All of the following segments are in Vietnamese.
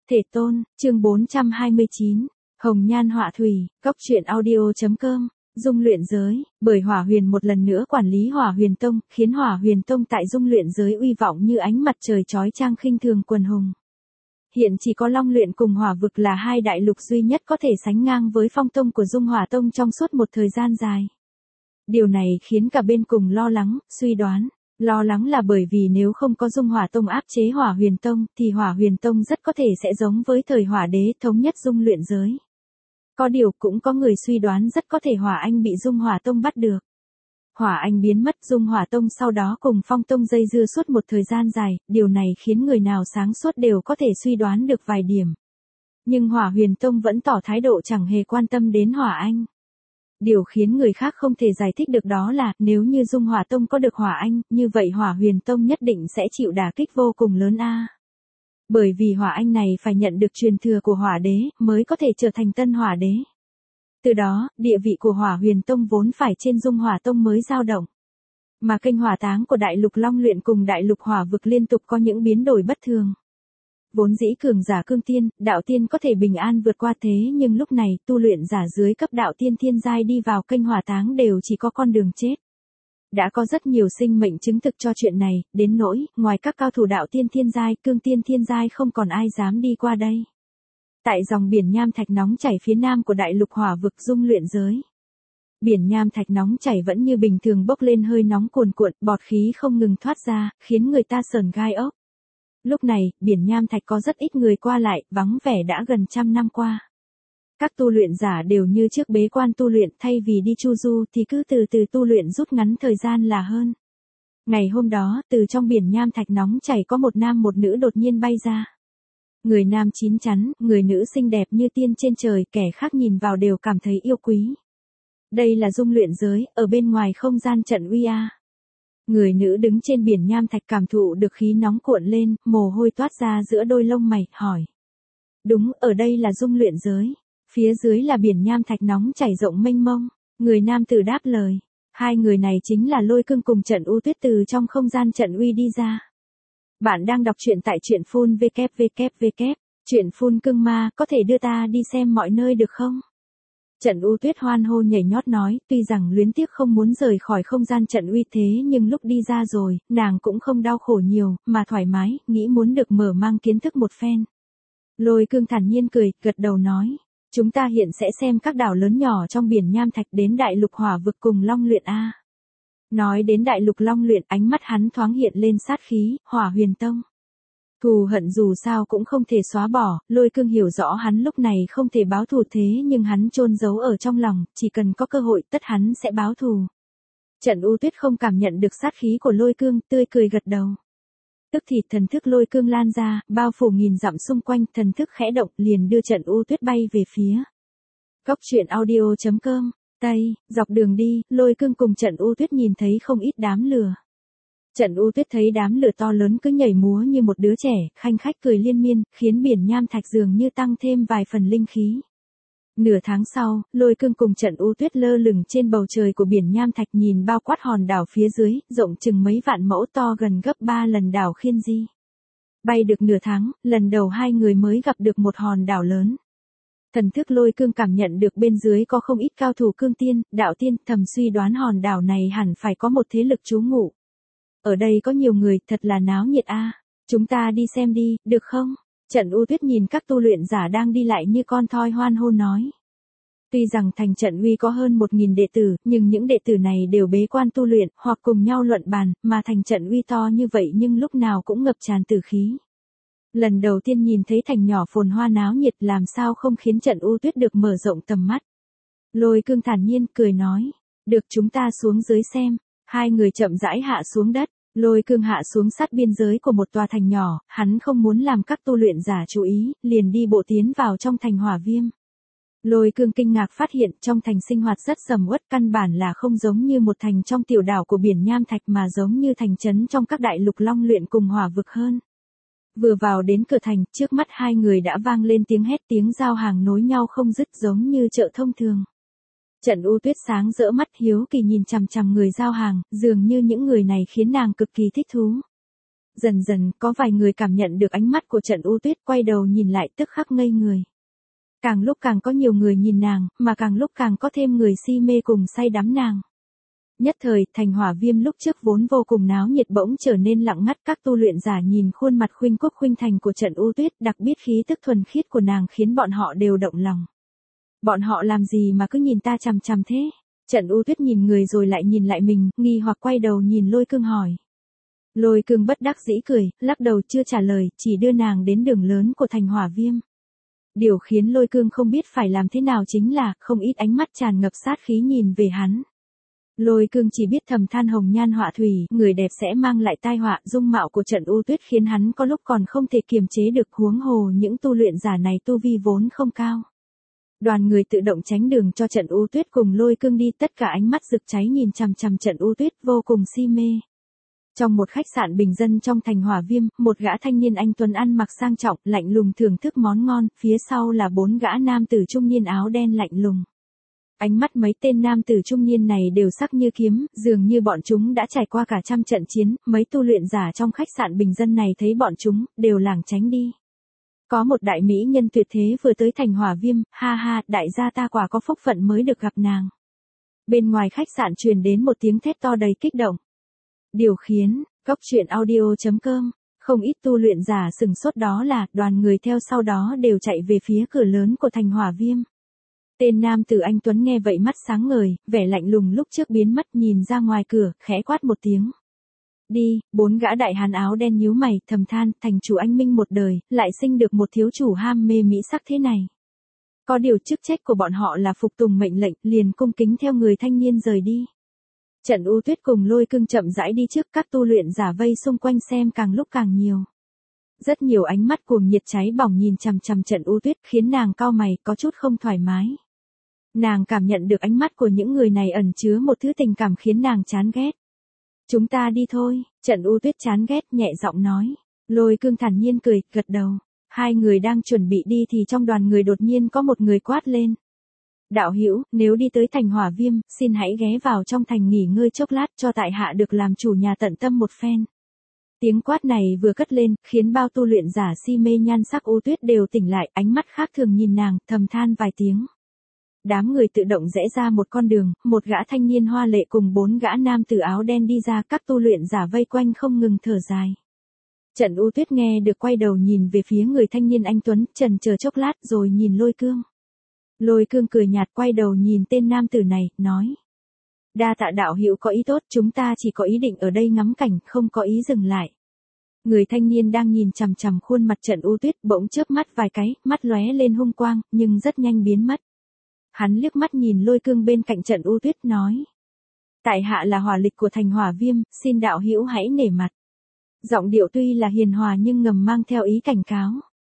Thể tôn, chương 429, Hồng Nhan Họa Thủy, Cóc truyện audio.com, Dung luyện giới, bởi Hỏa Huyền một lần nữa quản lý Hỏa Huyền Tông, khiến Hỏa Huyền Tông tại Dung luyện giới uy vọng như ánh mặt trời chói chang khinh thường quần hùng. Hiện chỉ có Long luyện cùng Hỏa vực là hai đại lục duy nhất có thể sánh ngang với Phong Tông của Dung Hỏa Tông trong suốt một thời gian dài. Điều này khiến cả bên cùng lo lắng, suy đoán. Lo lắng là bởi vì nếu không có Dung Hỏa Tông áp chế Hỏa Huyền Tông thì Hỏa Huyền Tông rất có thể sẽ giống với thời Hỏa Đế thống nhất Dung luyện giới. Có điều cũng có người suy đoán rất có thể Hỏa Anh bị Dung Hỏa Tông bắt được. Hỏa Anh biến mất, Dung Hỏa Tông sau đó cùng Phong Tông dây dưa suốt một thời gian dài, điều này khiến người nào sáng suốt đều có thể suy đoán được vài điểm. Nhưng Hỏa Huyền Tông vẫn tỏ thái độ chẳng hề quan tâm đến Hỏa Anh. Điều khiến người khác không thể giải thích được đó là, nếu như Dung Hỏa Tông có được Hỏa Anh, như vậy Hỏa Huyền Tông nhất định sẽ chịu đả kích vô cùng lớn a. Bởi vì Hỏa Anh này phải nhận được truyền thừa của Hỏa Đế, mới có thể trở thành tân Hỏa Đế. Từ đó, địa vị của Hỏa Huyền Tông vốn phải trên Dung Hỏa Tông mới dao động. Mà kênh hỏa táng của Đại lục Long luyện cùng Đại lục Hỏa vực liên tục có những biến đổi bất thường. Vốn dĩ cường giả cương tiên, đạo tiên có thể bình an vượt qua thế nhưng lúc này tu luyện giả dưới cấp đạo tiên thiên giai đi vào kênh hỏa táng đều chỉ có con đường chết. Đã có rất nhiều sinh mệnh chứng thực cho chuyện này, đến nỗi, ngoài các cao thủ đạo tiên thiên giai, cương tiên thiên giai không còn ai dám đi qua đây. Tại dòng biển nham thạch nóng chảy phía nam của Đại lục Hỏa vực Dung luyện giới. Biển nham thạch nóng chảy vẫn như bình thường bốc lên hơi nóng cuồn cuộn, bọt khí không ngừng thoát ra, khiến người ta sởn gai ốc. Lúc này, biển nham thạch có rất ít người qua lại, vắng vẻ đã gần 100 năm qua. Các tu luyện giả đều như trước bế quan tu luyện, thay vì đi chu du thì cứ từ từ tu luyện rút ngắn thời gian là hơn. Ngày hôm đó, từ trong biển nham thạch nóng chảy có một nam một nữ đột nhiên bay ra. Người nam chín chắn, người nữ xinh đẹp như tiên trên trời, kẻ khác nhìn vào đều cảm thấy yêu quý. Đây là Dung luyện giới, ở bên ngoài không gian trận uy a. Người nữ đứng trên biển nham thạch cảm thụ được khí nóng cuộn lên, mồ hôi toát ra giữa đôi lông mày, hỏi. Đúng, ở đây là Dung luyện giới. Phía dưới là biển nham thạch nóng chảy rộng mênh mông. Người nam tử đáp lời. Hai người này chính là Lôi Cương cùng Trận U Tuyết từ trong không gian trận uy đi ra. Bạn đang đọc truyện tại truyện phun www. Truyện phun cương ma, có thể đưa ta đi xem mọi nơi được không? Trận U Tuyết hoan hô nhảy nhót nói, tuy rằng luyến tiếc không muốn rời khỏi không gian trận uy thế nhưng lúc đi ra rồi, nàng cũng không đau khổ nhiều, mà thoải mái, nghĩ muốn được mở mang kiến thức một phen. Lôi Cương thản nhiên cười, gật đầu nói, chúng ta hiện sẽ xem các đảo lớn nhỏ trong biển nham thạch đến Đại lục Hỏa vực cùng Long luyện a. Nói đến Đại lục Long luyện, ánh mắt hắn thoáng hiện lên sát khí, Hỏa Huyền Tông. Thù hận dù sao cũng không thể xóa bỏ, Lôi Cương hiểu rõ hắn lúc này không thể báo thù thế nhưng hắn chôn giấu ở trong lòng, chỉ cần có cơ hội tất hắn sẽ báo thù. Trận U Tuyết không cảm nhận được sát khí của Lôi Cương, tươi cười gật đầu. Tức thì thần thức Lôi Cương lan ra, bao phủ nghìn dặm xung quanh, thần thức khẽ động liền đưa Trận U Tuyết bay về phía. Cóc truyện audio.com, Tây, dọc đường đi, Lôi Cương cùng Trận U Tuyết nhìn thấy không ít đám lửa. Trận U Tuyết thấy đám lửa to lớn cứ nhảy múa như một đứa trẻ, khanh khách cười liên miên, khiến biển nham thạch dường như tăng thêm vài phần linh khí. Nửa tháng sau, Lôi Cương cùng Trận U Tuyết lơ lửng trên bầu trời của biển nham thạch nhìn bao quát hòn đảo phía dưới, rộng chừng mấy vạn mẫu to gần gấp 3 lần đảo Khiên Di. Bay được nửa tháng, lần đầu hai người mới gặp được một hòn đảo lớn. Thần thức Lôi Cương cảm nhận được bên dưới có không ít cao thủ cương tiên, đạo tiên, thầm suy đoán hòn đảo này hẳn phải có một thế lực trú ngụ. Ở đây có nhiều người, thật là náo nhiệt a. Chúng ta đi xem đi, được không? Trận U Tuyết nhìn các tu luyện giả đang đi lại như con thoi hoan hô nói. Tuy rằng thành Trận uy có hơn 1.000 đệ tử, nhưng những đệ tử này đều bế quan tu luyện, hoặc cùng nhau luận bàn, mà thành Trận uy to như vậy nhưng lúc nào cũng ngập tràn tử khí. Lần đầu tiên nhìn thấy thành nhỏ phồn hoa náo nhiệt làm sao không khiến Trận U Tuyết được mở rộng tầm mắt. Lôi Cương thản nhiên cười nói. Được, chúng ta xuống dưới xem. Hai người chậm rãi hạ xuống đất, Lôi Cương hạ xuống sát biên giới của một tòa thành nhỏ, hắn không muốn làm các tu luyện giả chú ý, liền đi bộ tiến vào trong thành Hỏa Viêm. Lôi Cương kinh ngạc phát hiện trong thành sinh hoạt rất sầm uất, căn bản là không giống như một thành trong tiểu đảo của biển nham thạch mà giống như thành trấn trong các đại lục Long luyện cùng Hỏa vực hơn. Vừa vào đến cửa thành, trước mắt hai người đã vang lên tiếng hét, tiếng giao hàng nối nhau không dứt giống như chợ thông thường. Trận U Tuyết sáng rỡ mắt hiếu kỳ nhìn chằm chằm người giao hàng, dường như những người này khiến nàng cực kỳ thích thú. Dần dần, có vài người cảm nhận được ánh mắt của Trận U Tuyết, quay đầu nhìn lại tức khắc ngây người. Càng lúc càng có nhiều người nhìn nàng, mà càng lúc càng có thêm người si mê cùng say đắm nàng. Nhất thời, thành Hỏa Viêm lúc trước vốn vô cùng náo nhiệt bỗng trở nên lặng ngắt, các tu luyện giả nhìn khuôn mặt khuynh quốc khuynh thành của Trận U Tuyết, đặc biệt khí tức thuần khiết của nàng khiến bọn họ đều động lòng. Bọn họ làm gì mà cứ nhìn ta chằm chằm thế? Trận U Tuyết nhìn người rồi lại nhìn lại mình, nghi hoặc quay đầu nhìn Lôi Cương hỏi. Lôi Cương bất đắc dĩ cười, lắc đầu chưa trả lời, chỉ đưa nàng đến đường lớn của thành Hỏa Viêm. Điều khiến Lôi Cương không biết phải làm thế nào chính là, không ít ánh mắt tràn ngập sát khí nhìn về hắn. Lôi Cương chỉ biết thầm than hồng nhan họa thủy, người đẹp sẽ mang lại tai họa, dung mạo của Trận U Tuyết khiến hắn có lúc còn không thể kiềm chế được, huống hồ những tu luyện giả này tu vi vốn không cao. Đoàn người tự động tránh đường cho Trận U Tuyết cùng Lôi Cương đi, tất cả ánh mắt rực cháy nhìn chằm chằm Trận U Tuyết vô cùng si mê. Trong một khách sạn bình dân trong thành Hỏa Viêm, một gã thanh niên anh tuấn ăn mặc sang trọng, lạnh lùng thưởng thức món ngon, phía sau là 4 gã nam tử trung niên áo đen lạnh lùng. Ánh mắt mấy tên nam tử trung niên này đều sắc như kiếm, dường như bọn chúng đã trải qua cả trăm trận chiến, mấy tu luyện giả trong khách sạn bình dân này thấy bọn chúng, đều lảng tránh đi. Có một đại mỹ nhân tuyệt thế vừa tới thành Hỏa Viêm, ha ha, đại gia ta quả có phúc phận mới được gặp nàng. Bên ngoài khách sạn truyền đến một tiếng thét to đầy kích động. Điều khiến, coctruyện.audio.com, không ít tu luyện giả sừng sốt, đó là, đoàn người theo sau đó đều chạy về phía cửa lớn của thành Hỏa Viêm. Tên nam tử anh tuấn nghe vậy mắt sáng ngời, vẻ lạnh lùng lúc trước biến mất, nhìn ra ngoài cửa, khẽ quát một tiếng. Đi, 4 gã đại hán áo đen nhíu mày, thầm than, thành chủ anh minh một đời, lại sinh được một thiếu chủ ham mê mỹ sắc thế này. Có điều chức trách của bọn họ là phục tùng mệnh lệnh, liền cung kính theo người thanh niên rời đi. Trận U Tuyết cùng Lôi Cương chậm rãi đi trước, các tu luyện giả vây xung quanh xem càng lúc càng nhiều. Rất nhiều ánh mắt cuồng nhiệt cháy bỏng nhìn chằm chằm Trận U Tuyết, khiến nàng cau mày, có chút không thoải mái. Nàng cảm nhận được ánh mắt của những người này ẩn chứa một thứ tình cảm khiến nàng chán ghét. Chúng ta đi thôi, Trận U Tuyết chán ghét nhẹ giọng nói. Lôi Cương thản nhiên cười, gật đầu. Hai người đang chuẩn bị đi thì trong đoàn người đột nhiên có một người quát lên. Đạo hữu, nếu đi tới thành Hỏa Viêm, xin hãy ghé vào trong thành nghỉ ngơi chốc lát cho tại hạ được làm chủ nhà tận tâm một phen. Tiếng quát này vừa cất lên, khiến bao tu luyện giả si mê nhan sắc U Tuyết đều tỉnh lại, ánh mắt khác thường nhìn nàng, thầm than vài tiếng. Đám người tự động rẽ ra một con đường, một gã thanh niên hoa lệ cùng 4 gã nam tử áo đen đi ra, các tu luyện giả vây quanh không ngừng thở dài. Trận U Tuyết nghe được quay đầu nhìn về phía người thanh niên anh tuấn, chần chờ chốc lát rồi nhìn Lôi Cương. Lôi Cương cười nhạt quay đầu nhìn tên nam tử này, nói. Đa tạ đạo hữu có ý tốt, chúng ta chỉ có ý định ở đây ngắm cảnh, không có ý dừng lại. Người thanh niên đang nhìn chằm chằm khuôn mặt Trận U Tuyết bỗng chớp mắt vài cái, mắt lóe lên hung quang, nhưng rất nhanh biến mất. Hắn liếc mắt nhìn Lôi Cương bên cạnh Trận U Tuyết nói. Tại hạ là hỏa lịch của thành Hỏa Viêm, xin đạo hữu hãy nể mặt. Giọng điệu tuy là hiền hòa nhưng ngầm mang theo ý cảnh cáo.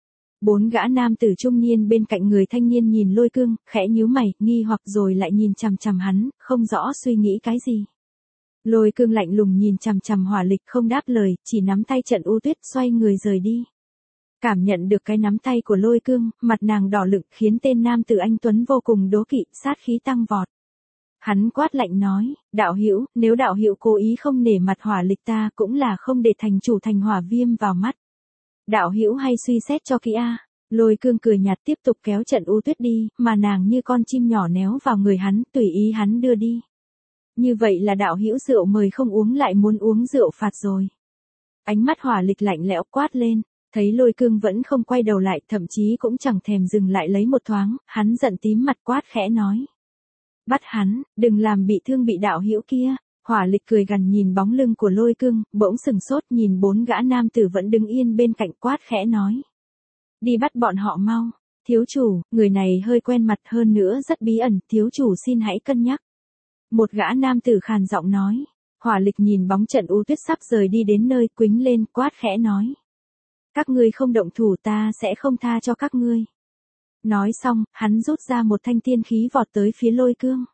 4 gã nam tử trung niên bên cạnh người thanh niên nhìn Lôi Cương, khẽ nhíu mày, nghi hoặc rồi lại nhìn chằm chằm hắn, không rõ suy nghĩ cái gì. Lôi Cương lạnh lùng nhìn chằm chằm hỏa lịch không đáp lời, chỉ nắm tay Trận U Tuyết xoay người rời đi. Cảm nhận được cái nắm tay của Lôi Cương, mặt nàng đỏ lựng khiến tên nam tử anh tuấn vô cùng đố kỵ, sát khí tăng vọt. Hắn quát lạnh nói, đạo hữu, nếu đạo hữu cố ý không nể mặt hỏa lịch ta cũng là không để thành chủ thành Hỏa Viêm vào mắt. Đạo hữu hay suy xét cho kỹ a. Lôi Cương cười nhạt tiếp tục kéo Trận U Tuyết đi, mà nàng như con chim nhỏ néo vào người hắn, tùy ý hắn đưa đi. Như vậy là đạo hữu rượu mời không uống lại muốn uống rượu phạt rồi. Ánh mắt hỏa lịch lạnh lẽo quát lên, thấy Lôi Cương vẫn không quay đầu lại, thậm chí cũng chẳng thèm dừng lại lấy một thoáng, hắn giận tím mặt quát khẽ nói. Bắt hắn, đừng làm bị thương bị đạo hữu kia. Hỏa lịch cười gằn nhìn bóng lưng của Lôi Cương, bỗng sừng sốt nhìn 4 gã nam tử vẫn đứng yên bên cạnh quát khẽ nói. Đi bắt bọn họ mau. Thiếu chủ, người này hơi quen mặt hơn nữa rất bí ẩn, thiếu chủ xin hãy cân nhắc. Một gã nam tử khàn giọng nói. Hỏa lịch nhìn bóng Trận U Tuyết sắp rời đi đến nơi, quýnh lên quát khẽ nói. Các ngươi không động thủ ta sẽ không tha cho các ngươi. Nói xong, hắn rút ra một thanh tiên khí vọt tới phía Lôi Cương.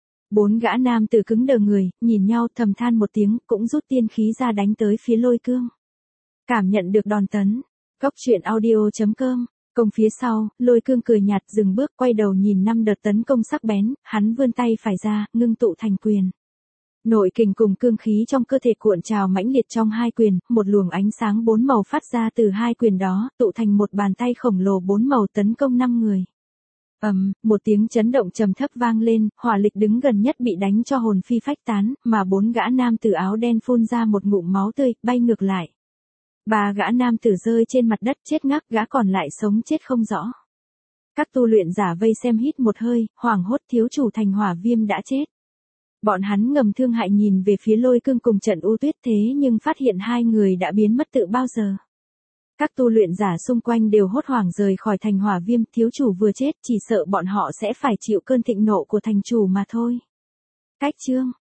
4 gã nam tử cứng đờ người, nhìn nhau thầm than một tiếng, cũng rút tiên khí ra đánh tới phía Lôi Cương. Cảm nhận được đòn tấn. Coctruyện.audio.com. Công phía sau, Lôi Cương cười nhạt dừng bước quay đầu nhìn 5 đợt tấn công sắc bén, hắn vươn tay phải ra, ngưng tụ thành quyền. Nội kình cùng cương khí trong cơ thể cuộn trào mãnh liệt trong hai quyền, một luồng ánh sáng 4 màu phát ra từ hai quyền đó, tụ thành một bàn tay khổng lồ 4 màu tấn công 5 người. Một tiếng chấn động trầm thấp vang lên, hỏa lịch đứng gần nhất bị đánh cho hồn phi phách tán, mà 4 gã nam tử áo đen phun ra một ngụm máu tươi, bay ngược lại. 3 gã nam tử rơi trên mặt đất chết ngắc, gã còn lại sống chết không rõ. Các tu luyện giả vây xem hít một hơi, hoảng hốt, thiếu chủ thành hỏa viêm đã chết. Bọn hắn ngầm thương hại nhìn về phía Lôi Cương cùng Trận U Tuyết thế nhưng phát hiện hai người đã biến mất từ bao giờ. Các tu luyện giả xung quanh đều hốt hoảng rời khỏi thành hỏa viêm, thiếu chủ vừa chết, chỉ sợ bọn họ sẽ phải chịu cơn thịnh nộ của thành chủ mà thôi. Cách chương